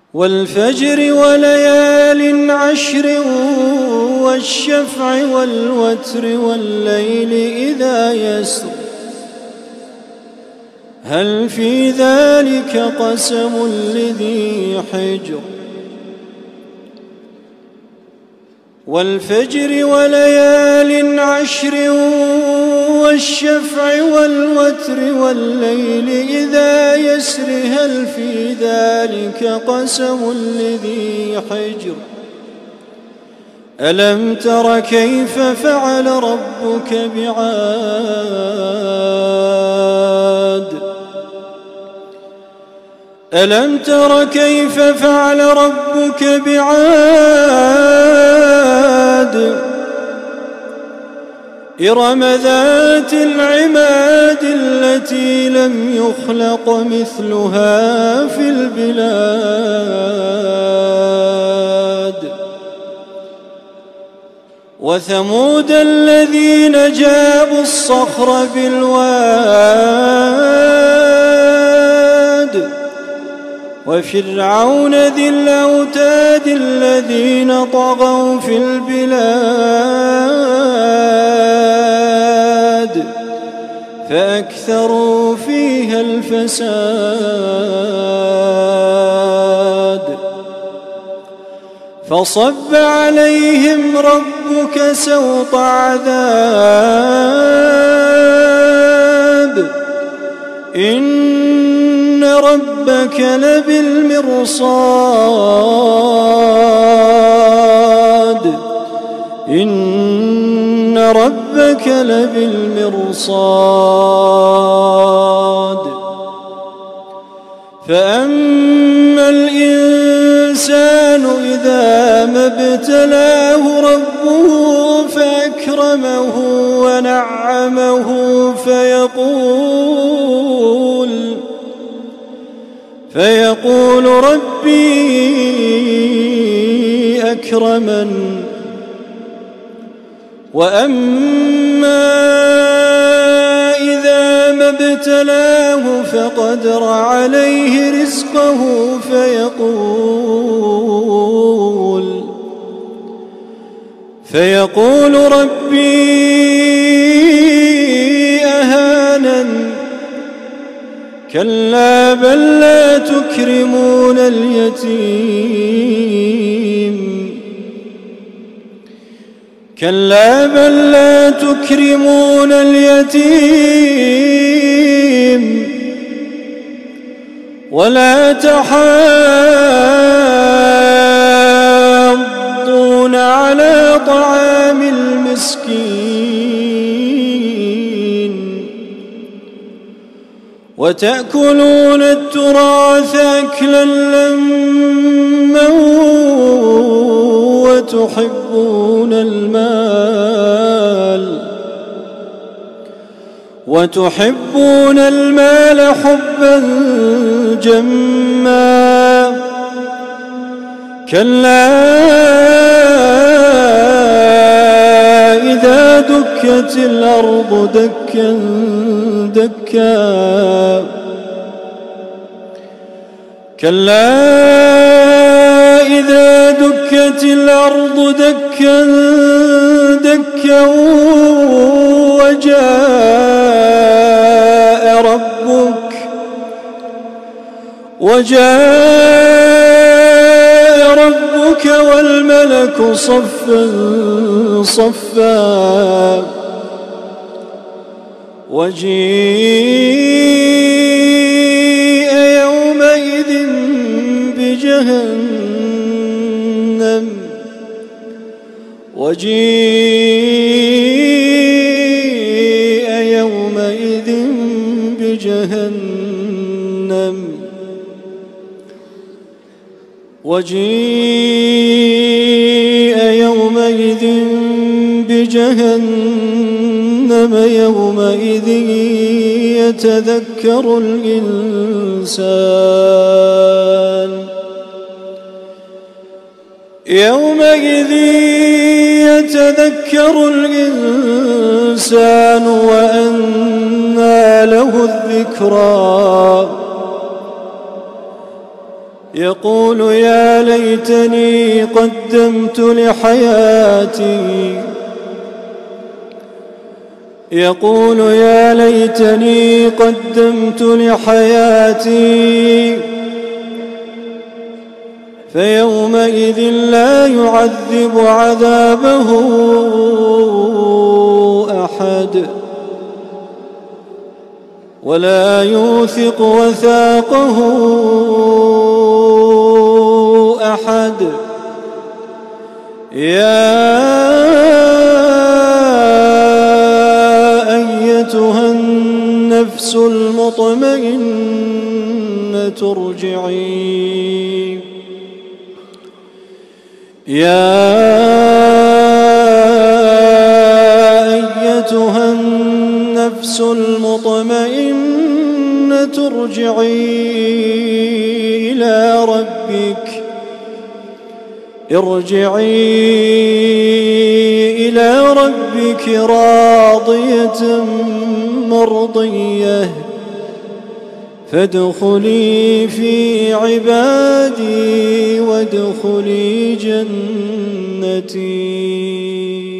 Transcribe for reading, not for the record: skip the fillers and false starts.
والفجر وليال عشر والشفع والوتر والليل إذا يسر هل في ذلك قسم لذي حجر والفجر وليال عشر والشفع والوتر والليل إذا يسر هل في ذلك قسم لذي حجر ألم تر كيف فعل ربك بعاد ألم تر كيف فعل ربك بعاد إرم ذات العماد التي لم يخلق مثلها في البلاد وثمود الذين جابوا الصخر بالواد وفرعون ذي الأوتاد الذين طغوا في البلاد فأكثروا فيها الفساد فصب عليهم ربك سوط عذاب إن ربك لبالمرصاد إن ربك لبالمرصاد فأما الإنسان إذا ما ابتلاه ربه فأكرمه ونعمه فيقول ربي أكرمن وأما إذا ما ابتلاه فقدر عليه رزقه فيقول ربي أهانن كلا بل لا تكرمون اليتيم كلا بل لا تكرمون اليتيم ولا تحاضون على طعام المسكين وتأكلون التراث أكلا لما وتحبون المال حبا جما كلا إذا دكت الأرض دكا دكا كلا إذا دكت الأرض دكا دكا وجاء ربك والملك صفا صفا وجيء يومئذ بجهنم وجيء يومئذ بجهنم يومئذ يتذكر الإنسان يومئذ يتذكر الإنسان وأنى له الذكرى يقول يا ليتني قدمت لحياتي يقول يا ليتني قدمت لحياتي فيومئذ لا يعذب عذابه أحد ولا يوثق وثاقه أحد. يا أيتها النفس المطمئنة ارجعي يا أيتها النفس المطمئنة ارجعي إلى ربك راضية مرضية فادخلي في عبادي وادخلي جنتي.